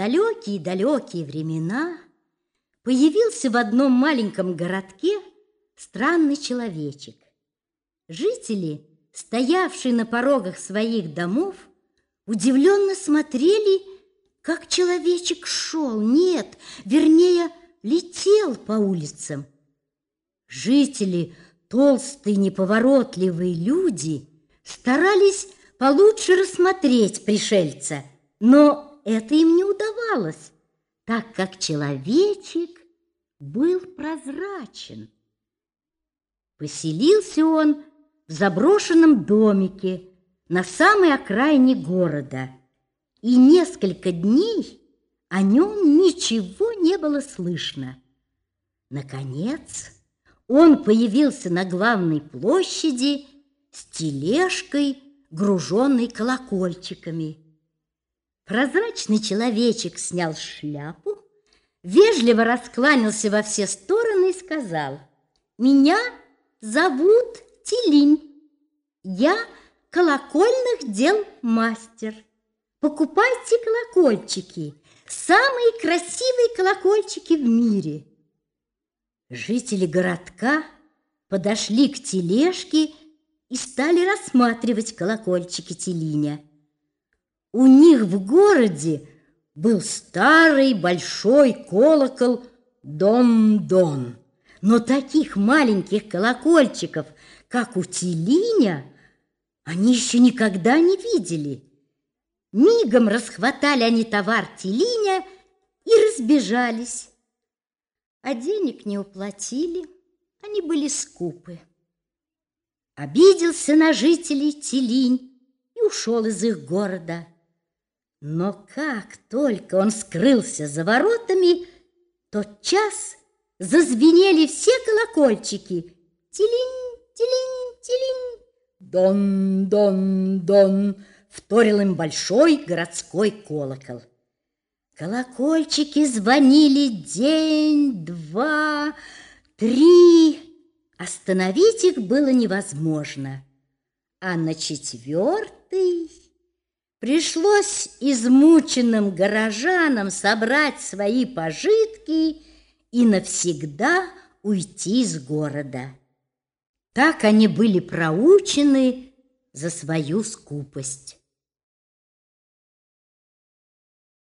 далекие-далекие времена появился в одном маленьком городке странный человечек. Жители, стоявшие на порогах своих домов, удивленно смотрели, как человечек шел, вернее, летел по улицам. Жители, толстые, неповоротливые люди, старались получше рассмотреть пришельца, но это им не удавалось, так как человечек был прозрачен. Поселился он в заброшенном домике на самой окраине города, и несколько дней о нем ничего не было слышно. Наконец, он появился на главной площади с тележкой, груженной колокольчиками. Прозрачный человечек снял шляпу, вежливо раскланялся во все стороны и сказал: «Меня зовут Тилинь. Я колокольных дел мастер. Покупайте колокольчики, самые красивые колокольчики в мире». Жители городка подошли к тележке и стали рассматривать колокольчики Тилиня. У них в городе был старый большой колокол Дон-Дон, но таких маленьких колокольчиков, как у Тилиня, они еще никогда не видели. Мигом расхватали они товар Тилиня и разбежались. А денег не уплатили, они были скупы. Обиделся на жителей Тилинь и ушел из их города. Но как только он скрылся за воротами, тотчас зазвенели все колокольчики. Тилинь, тилинь, тилинь, дон, дон, дон, вторил им большой городской колокол. Колокольчики звонили день, два, три. Остановить их было невозможно. А на четвертый пришлось измученным горожанам собрать свои пожитки и навсегда уйти из города. Так они были проучены за свою скупость.